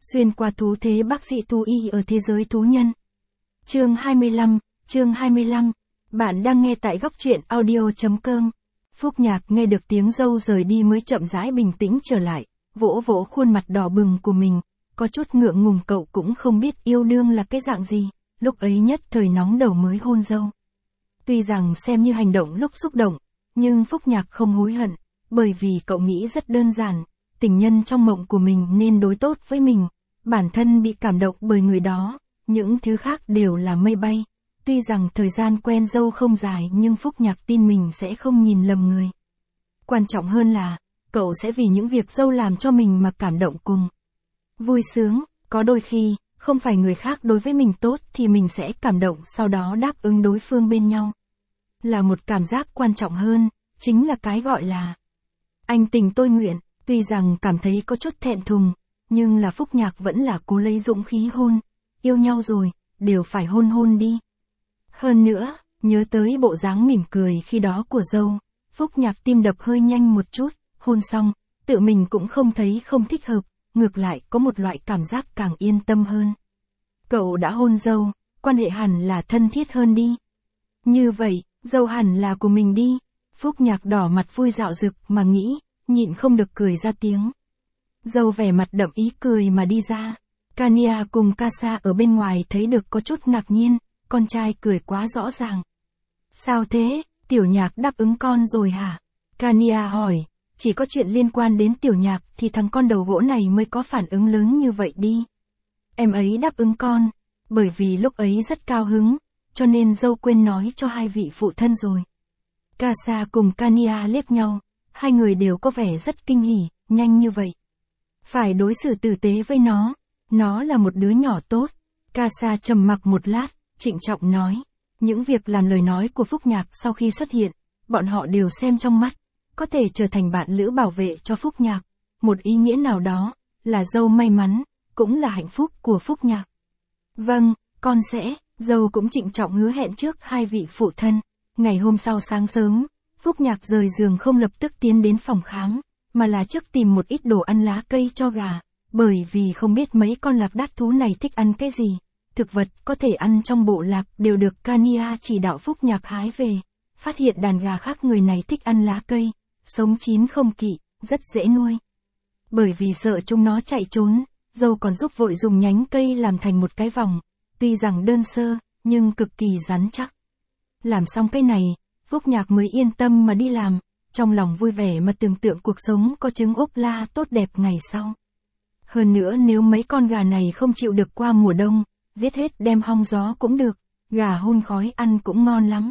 Xuyên qua thú thế bác sĩ thú y ở thế giới thú nhân. Chương 25, bạn đang nghe tại góc truyện audio.com. Phúc Nhạc nghe được tiếng dâu rời đi mới chậm rãi bình tĩnh trở lại, vỗ vỗ khuôn mặt đỏ bừng của mình, có chút ngượng ngùng. Cậu cũng không biết yêu đương là cái dạng gì, lúc ấy nhất thời nóng đầu mới hôn dâu. Tuy rằng xem như hành động lúc xúc động, nhưng Phúc Nhạc không hối hận, bởi vì cậu nghĩ rất đơn giản, tình nhân trong mộng của mình nên đối tốt với mình, bản thân bị cảm động bởi người đó, những thứ khác đều là mây bay. Tuy rằng thời gian quen dâu không dài nhưng Phúc Nhạc tin mình sẽ không nhìn lầm người. Quan trọng hơn là, cậu sẽ vì những việc dâu làm cho mình mà cảm động cùng. Vui sướng, có đôi khi, không phải người khác đối với mình tốt thì mình sẽ cảm động sau đó đáp ứng đối phương bên nhau. Là một cảm giác quan trọng hơn, chính là cái gọi là anh tình tôi nguyện. Tuy rằng cảm thấy có chút thẹn thùng, nhưng là Phúc Nhạc vẫn là cố lấy dũng khí hôn. Yêu nhau rồi, đều phải hôn đi. Hơn nữa, nhớ tới bộ dáng mỉm cười khi đó của dâu, Phúc Nhạc tim đập hơi nhanh một chút, hôn xong, tự mình cũng không thấy không thích hợp, ngược lại có một loại cảm giác càng yên tâm hơn. Cậu đã hôn dâu, quan hệ hẳn là thân thiết hơn đi. Như vậy, dâu hẳn là của mình đi. Phúc Nhạc đỏ mặt vui dạo dực mà nghĩ, nhịn không được cười ra tiếng. Dâu vẻ mặt đậm ý cười mà đi ra. Kania cùng Casa ở bên ngoài thấy được có chút ngạc nhiên, con trai cười quá rõ ràng. Sao thế, Tiểu Nhạc đáp ứng con rồi hả? Kania hỏi, chỉ có chuyện liên quan đến Tiểu Nhạc thì thằng con đầu gỗ này mới có phản ứng lớn như vậy đi. Em ấy đáp ứng con, bởi vì lúc ấy rất cao hứng, cho nên dâu quên nói cho hai vị phụ thân rồi. Casa cùng Kania liếc nhau, hai người đều có vẻ rất kinh hỉ, nhanh như vậy. Phải đối xử tử tế với nó là một đứa nhỏ tốt. Casa trầm mặc một lát, trịnh trọng nói, những việc làm lời nói của Phúc Nhạc sau khi xuất hiện, bọn họ đều xem trong mắt, có thể trở thành bạn lữ bảo vệ cho Phúc Nhạc, một ý nghĩa nào đó, là dâu may mắn, cũng là hạnh phúc của Phúc Nhạc. Vâng, con sẽ, dâu cũng trịnh trọng hứa hẹn trước hai vị phụ thân. Ngày hôm sau sáng sớm, Phúc Nhạc rời giường không lập tức tiến đến phòng khám, mà là trước tìm một ít đồ ăn lá cây cho gà, bởi vì không biết mấy con lạc đát thú này thích ăn cái gì. Thực vật có thể ăn trong bộ lạc đều được Kania chỉ đạo Phúc Nhạc hái về. Phát hiện đàn gà khác người này thích ăn lá cây, sống chín không kỵ, rất dễ nuôi. Bởi vì sợ chúng nó chạy trốn, dâu còn giúp vội dùng nhánh cây làm thành một cái vòng, tuy rằng đơn sơ, nhưng cực kỳ rắn chắc. Làm xong cái này, Phúc Nhạc mới yên tâm mà đi làm, trong lòng vui vẻ mà tưởng tượng cuộc sống có trứng ốp la tốt đẹp ngày sau. Hơn nữa nếu mấy con gà này không chịu được qua mùa đông, giết hết đem hong gió cũng được, gà hun khói ăn cũng ngon lắm.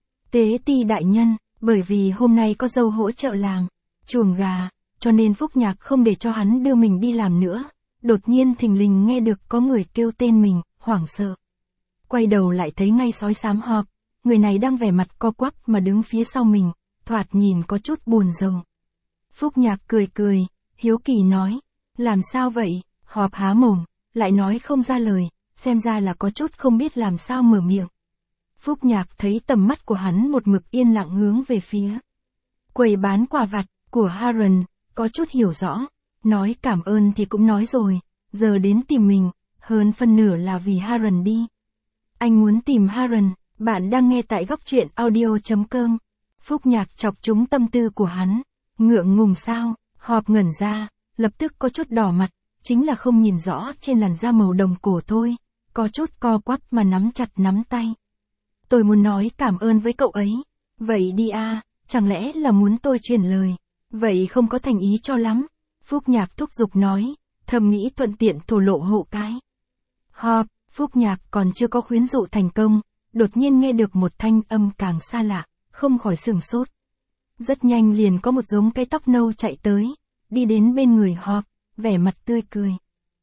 Tế ti đại nhân, bởi vì hôm nay có dâu hỗ trợ làm chuồng gà, cho nên Phúc Nhạc không để cho hắn đưa mình đi làm nữa. Đột nhiên thình lình nghe được có người kêu tên mình, hoảng sợ. Quay đầu lại thấy ngay sói xám Họp, người này đang vẻ mặt co quắp mà đứng phía sau mình, thoạt nhìn có chút buồn rầu. Phúc Nhạc cười, hiếu kỳ nói, làm sao vậy? Họp há mồm, lại nói không ra lời, xem ra là có chút không biết làm sao mở miệng. Phúc Nhạc thấy tầm mắt của hắn một mực yên lặng hướng về phía quầy bán quà vặt của Haran, có chút hiểu rõ, nói cảm ơn thì cũng nói rồi, giờ đến tìm mình, hơn phân nửa là vì Haran đi. Anh muốn tìm Haran, bạn đang nghe tại góc truyện audio.com. Phúc Nhạc chọc trúng tâm tư của hắn, ngượng ngùng sao? Họp ngẩn ra, lập tức có chút đỏ mặt, chính là không nhìn rõ trên làn da màu đồng cổ thôi, có chút co quắp mà nắm chặt nắm tay. Tôi muốn nói cảm ơn với cậu ấy. Vậy đi à, chẳng lẽ là muốn tôi truyền lời? Vậy không có thành ý cho lắm. Phúc Nhạc thúc giục nói, thầm nghĩ thuận tiện thổ lộ hộ cái. Họp, Phúc Nhạc còn chưa có khuyến dụ thành công, đột nhiên nghe được một thanh âm càng xa lạ, không khỏi sửng sốt. Rất nhanh liền có một giống cây tóc nâu chạy tới, đi đến bên người Họp, vẻ mặt tươi cười.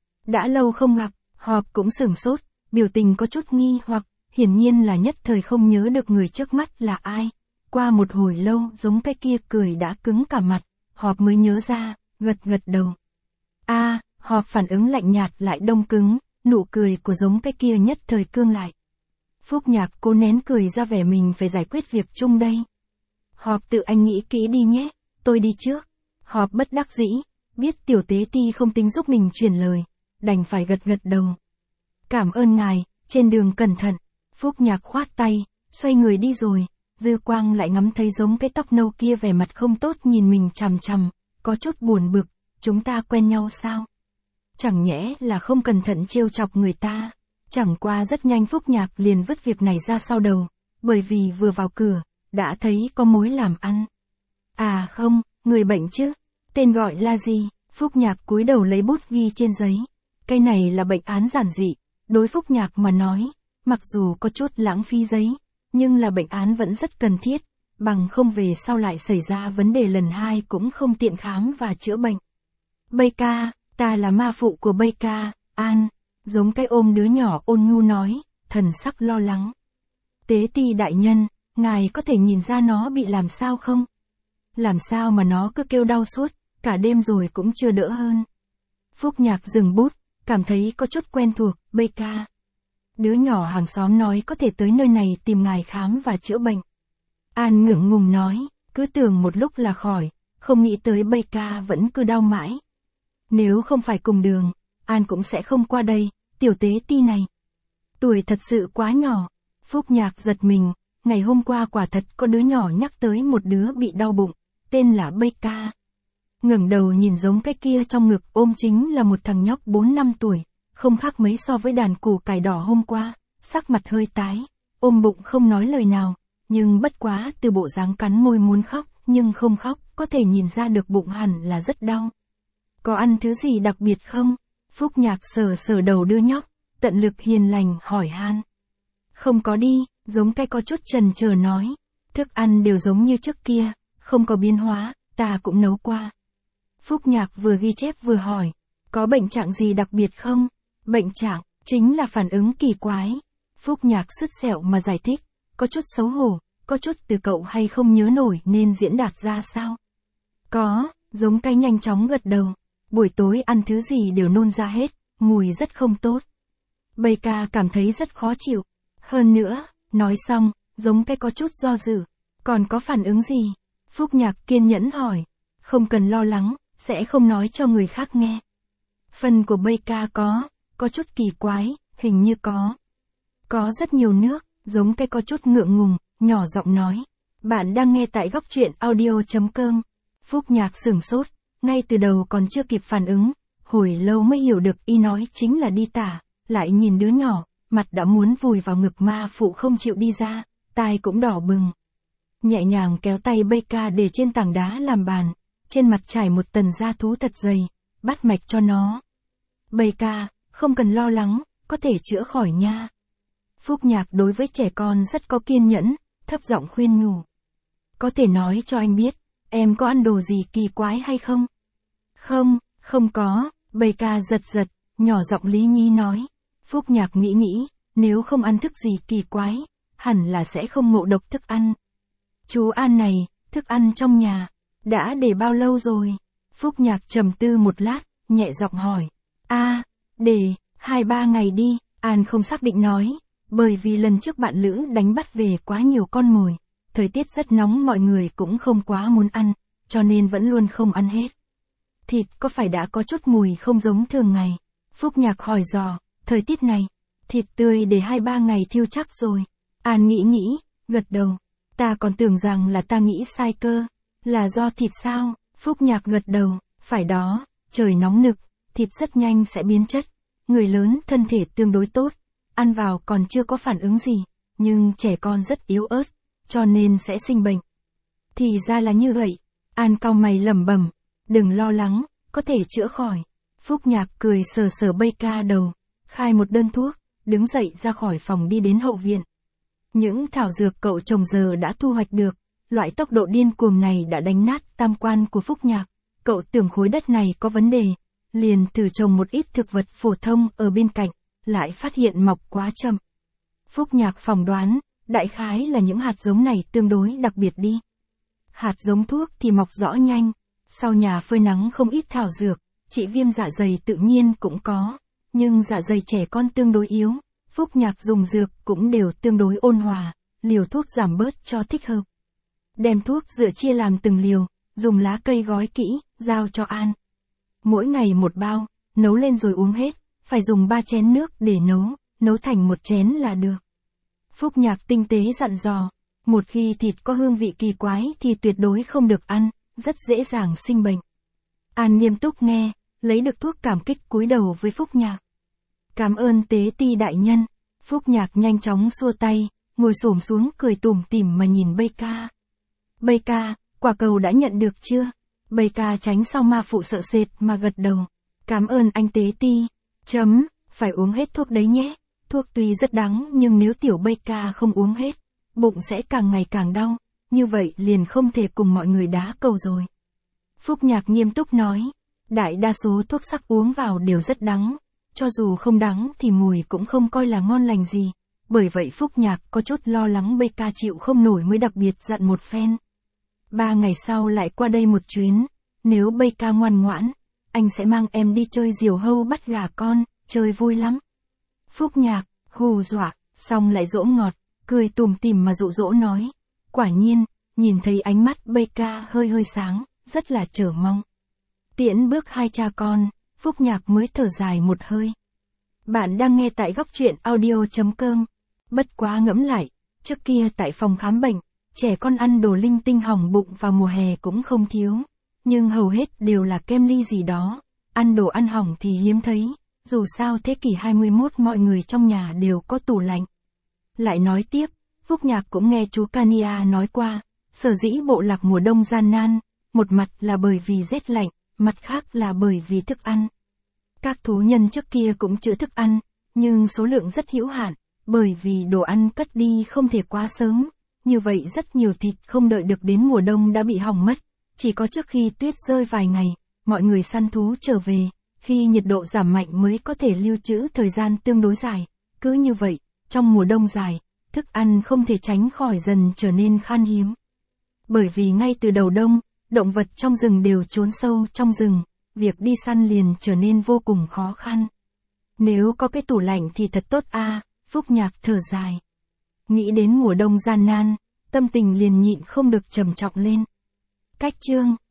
Đã lâu không gặp, Họp cũng sửng sốt, biểu tình có chút nghi hoặc, hiển nhiên là nhất thời không nhớ được người trước mắt là ai. Qua một hồi lâu giống cái kia cười đã cứng cả mặt, Họp mới nhớ ra, gật đầu. Họp phản ứng lạnh nhạt lại đông cứng, nụ cười của giống cái kia nhất thời cương lại. Phúc Nhạc cố nén cười ra vẻ mình phải giải quyết việc chung đây. Họp tự anh nghĩ kỹ đi nhé, tôi đi trước. Họp bất đắc dĩ, biết tiểu tế ti không tính giúp mình truyền lời, đành phải gật gật đầu. Cảm ơn ngài, trên đường cẩn thận. Phúc Nhạc khoát tay, xoay người đi rồi. Dư Quang lại ngắm thấy giống cái tóc nâu kia vẻ mặt không tốt nhìn mình chằm chằm, có chút buồn bực, chúng ta quen nhau sao? Chẳng nhẽ là không cẩn thận trêu chọc người ta. Chẳng qua rất nhanh Phúc Nhạc liền vứt việc này ra sau đầu, bởi vì vừa vào cửa, đã thấy có mối làm ăn. À không, người bệnh chứ? Tên gọi là gì? Phúc Nhạc cúi đầu lấy bút ghi trên giấy. Cái này là bệnh án giản dị, đối Phúc Nhạc mà nói, mặc dù có chút lãng phí giấy, nhưng là bệnh án vẫn rất cần thiết, bằng không về sau lại xảy ra vấn đề lần hai cũng không tiện khám và chữa bệnh. Bây ca, ta là ma phụ của Bây ca, An, giống cái ôm đứa nhỏ ôn nhu nói, thần sắc lo lắng. Tế ti đại nhân, ngài có thể nhìn ra nó bị làm sao không? Làm sao mà nó cứ kêu đau suốt, cả đêm rồi cũng chưa đỡ hơn. Phúc Nhạc dừng bút, cảm thấy có chút quen thuộc, Bây ca. Đứa nhỏ hàng xóm nói có thể tới nơi này tìm ngài khám và chữa bệnh. An ngượng ngùng nói, cứ tưởng một lúc là khỏi, không nghĩ tới Bây ca vẫn cứ đau mãi. Nếu không phải cùng đường, An cũng sẽ không qua đây, tiểu tế ti này. Tuổi thật sự quá nhỏ. Phúc Nhạc giật mình, ngày hôm qua quả thật có đứa nhỏ nhắc tới một đứa bị đau bụng, tên là Bây ca. Ngẩng đầu nhìn giống cái kia trong ngực ôm chính là một thằng nhóc 4 năm tuổi, không khác mấy so với đàn củ cải đỏ hôm qua, sắc mặt hơi tái, ôm bụng không nói lời nào, nhưng bất quá từ bộ dáng cắn môi muốn khóc, nhưng không khóc, có thể nhìn ra được bụng hẳn là rất đau. Có ăn thứ gì đặc biệt không? Phúc Nhạc sờ sờ đầu đứa nhóc, tận lực hiền lành hỏi han. Không có đi, giống cái có chút chần chờ nói. Thức ăn đều giống như trước kia, không có biến hóa, ta cũng nấu qua. Phúc Nhạc vừa ghi chép vừa hỏi, có bệnh trạng gì đặc biệt không? Bệnh trạng, chính là phản ứng kỳ quái. Phúc Nhạc sứt sẹo mà giải thích, có chút xấu hổ, có chút từ cậu hay không nhớ nổi nên diễn đạt ra sao? Có, giống cái nhanh chóng gật đầu. Buổi tối ăn thứ gì đều nôn ra hết, mùi rất không tốt. Bây ca cảm thấy rất khó chịu. Hơn nữa, nói xong, giống cái có chút do dự. Còn có phản ứng gì? Phúc Nhạc kiên nhẫn hỏi. Không cần lo lắng, sẽ không nói cho người khác nghe. Phần của Bây ca có chút kỳ quái, hình như có rất nhiều nước, giống cái có chút ngượng ngùng, nhỏ giọng nói. Bạn đang nghe tại góc truyện audio.com. Phúc Nhạc sửng sốt, ngay từ đầu còn chưa kịp phản ứng, hồi lâu mới hiểu được y nói chính là đi tả, lại nhìn đứa nhỏ, mặt đã muốn vùi vào ngực ma phụ không chịu đi ra, tai cũng đỏ bừng. Nhẹ nhàng kéo tay Bây ca để trên tảng đá làm bàn, trên mặt trải một tầng da thú thật dày, bắt mạch cho nó. Bây ca, không cần lo lắng, có thể chữa khỏi nha. Phúc Nhạc đối với trẻ con rất có kiên nhẫn, thấp giọng khuyên nhủ. Có thể nói cho anh biết, em có ăn đồ gì kỳ quái hay không? Không có, Bây ca giật, nhỏ giọng lý nhí nói. Phúc Nhạc nghĩ, nếu không ăn thức gì kỳ quái, hẳn là sẽ không ngộ độc thức ăn. Chú An này, thức ăn trong nhà, đã để bao lâu rồi? Phúc Nhạc trầm tư một lát, nhẹ giọng hỏi. Để 2-3 ngày đi, An không xác định nói, bởi vì lần trước bạn Lữ đánh bắt về quá nhiều con mồi, thời tiết rất nóng mọi người cũng không quá muốn ăn, cho nên vẫn luôn không ăn hết. Thịt có phải đã có chút mùi không giống thường ngày? Phúc Nhạc hỏi dò, thời tiết này, thịt tươi để 2-3 ngày thiêu chắc rồi. An nghĩ, gật đầu. Ta còn tưởng rằng là ta nghĩ sai cơ, là do thịt sao? Phúc Nhạc gật đầu, phải đó, trời nóng nực, thịt rất nhanh sẽ biến chất. Người lớn thân thể tương đối tốt, ăn vào còn chưa có phản ứng gì, nhưng trẻ con rất yếu ớt, cho nên sẽ sinh bệnh. Thì ra là như vậy. An cau mày lẩm bẩm, đừng lo lắng, có thể chữa khỏi. Phúc Nhạc cười sờ Bây ca đầu, khai một đơn thuốc, đứng dậy ra khỏi phòng đi đến hậu viện. Những thảo dược cậu trồng giờ đã thu hoạch được, loại tốc độ điên cuồng này đã đánh nát tam quan của Phúc Nhạc. Cậu tưởng khối đất này có vấn đề, liền thử trồng một ít thực vật phổ thông ở bên cạnh, lại phát hiện mọc quá chậm. Phúc Nhạc phỏng đoán, đại khái là những hạt giống này tương đối đặc biệt đi. Hạt giống thuốc thì mọc rõ nhanh, sau nhà phơi nắng không ít thảo dược, trị viêm dạ dày tự nhiên cũng có, nhưng dạ dày trẻ con tương đối yếu, Phúc Nhạc dùng dược cũng đều tương đối ôn hòa, liều thuốc giảm bớt cho thích hợp. Đem thuốc dựa chia làm từng liều, dùng lá cây gói kỹ, giao cho An. Mỗi ngày một bao, nấu lên rồi uống hết, phải dùng 3 chén nước để nấu thành một chén là được. Phúc Nhạc tinh tế dặn dò, một khi thịt có hương vị kỳ quái thì tuyệt đối không được ăn, rất dễ dàng sinh bệnh. An nghiêm túc nghe, lấy được thuốc cảm kích cúi đầu với Phúc Nhạc. Cảm ơn tế ti đại nhân. Phúc Nhạc nhanh chóng xua tay, ngồi xổm xuống cười tủm tỉm mà nhìn Bây Ca. Bây Ca, quả cầu đã nhận được chưa? Bây Ca tránh sau ma phụ sợ sệt mà gật đầu. Cảm ơn anh tế ti. Phải uống hết thuốc đấy nhé. Thuốc tuy rất đắng nhưng nếu tiểu Bây Ca không uống hết, bụng sẽ càng ngày càng đau, như vậy liền không thể cùng mọi người đá cầu rồi. Phúc Nhạc nghiêm túc nói, đại đa số thuốc sắc uống vào đều rất đắng, cho dù không đắng thì mùi cũng không coi là ngon lành gì, bởi vậy Phúc Nhạc có chút lo lắng Bây Ca chịu không nổi mới đặc biệt dặn một phen. 3 ngày sau lại qua đây một chuyến, nếu Bây Ca ngoan ngoãn, anh sẽ mang em đi chơi diều hâu bắt gà con, chơi vui lắm. Phúc Nhạc, hù dọa, xong lại dỗ ngọt, cười tủm tỉm mà dụ dỗ nói. Quả nhiên, nhìn thấy ánh mắt Bây Ca hơi hơi sáng, rất là chờ mong. Tiễn bước 2 cha con, Phúc Nhạc mới thở dài một hơi. Bạn đang nghe tại góc truyện audio.com. Bất quá ngẫm lại, trước kia tại phòng khám bệnh, trẻ con ăn đồ linh tinh hỏng bụng vào mùa hè cũng không thiếu, nhưng hầu hết đều là kem ly gì đó, ăn đồ ăn hỏng thì hiếm thấy, dù sao thế kỷ 21 mọi người trong nhà đều có tủ lạnh. Lại nói tiếp, Phúc Nhạc cũng nghe chú Kania nói qua, sở dĩ bộ lạc mùa đông gian nan, một mặt là bởi vì rét lạnh, mặt khác là bởi vì thức ăn. Các thú nhân trước kia cũng chứa thức ăn, nhưng số lượng rất hữu hạn, bởi vì đồ ăn cất đi không thể quá sớm, như vậy rất nhiều thịt không đợi được đến mùa đông đã bị hỏng mất, chỉ có trước khi tuyết rơi vài ngày, mọi người săn thú trở về, khi nhiệt độ giảm mạnh mới có thể lưu trữ thời gian tương đối dài, cứ như vậy, trong mùa đông dài, thức ăn không thể tránh khỏi dần trở nên khan hiếm. Bởi vì ngay từ đầu đông, động vật trong rừng đều trốn sâu trong rừng, việc đi săn liền trở nên vô cùng khó khăn. Nếu có cái tủ lạnh thì thật tốt a, Phúc Nhạc thở dài. Nghĩ đến mùa đông gian nan, tâm tình liền nhịn không được trầm trọng lên. Cách chương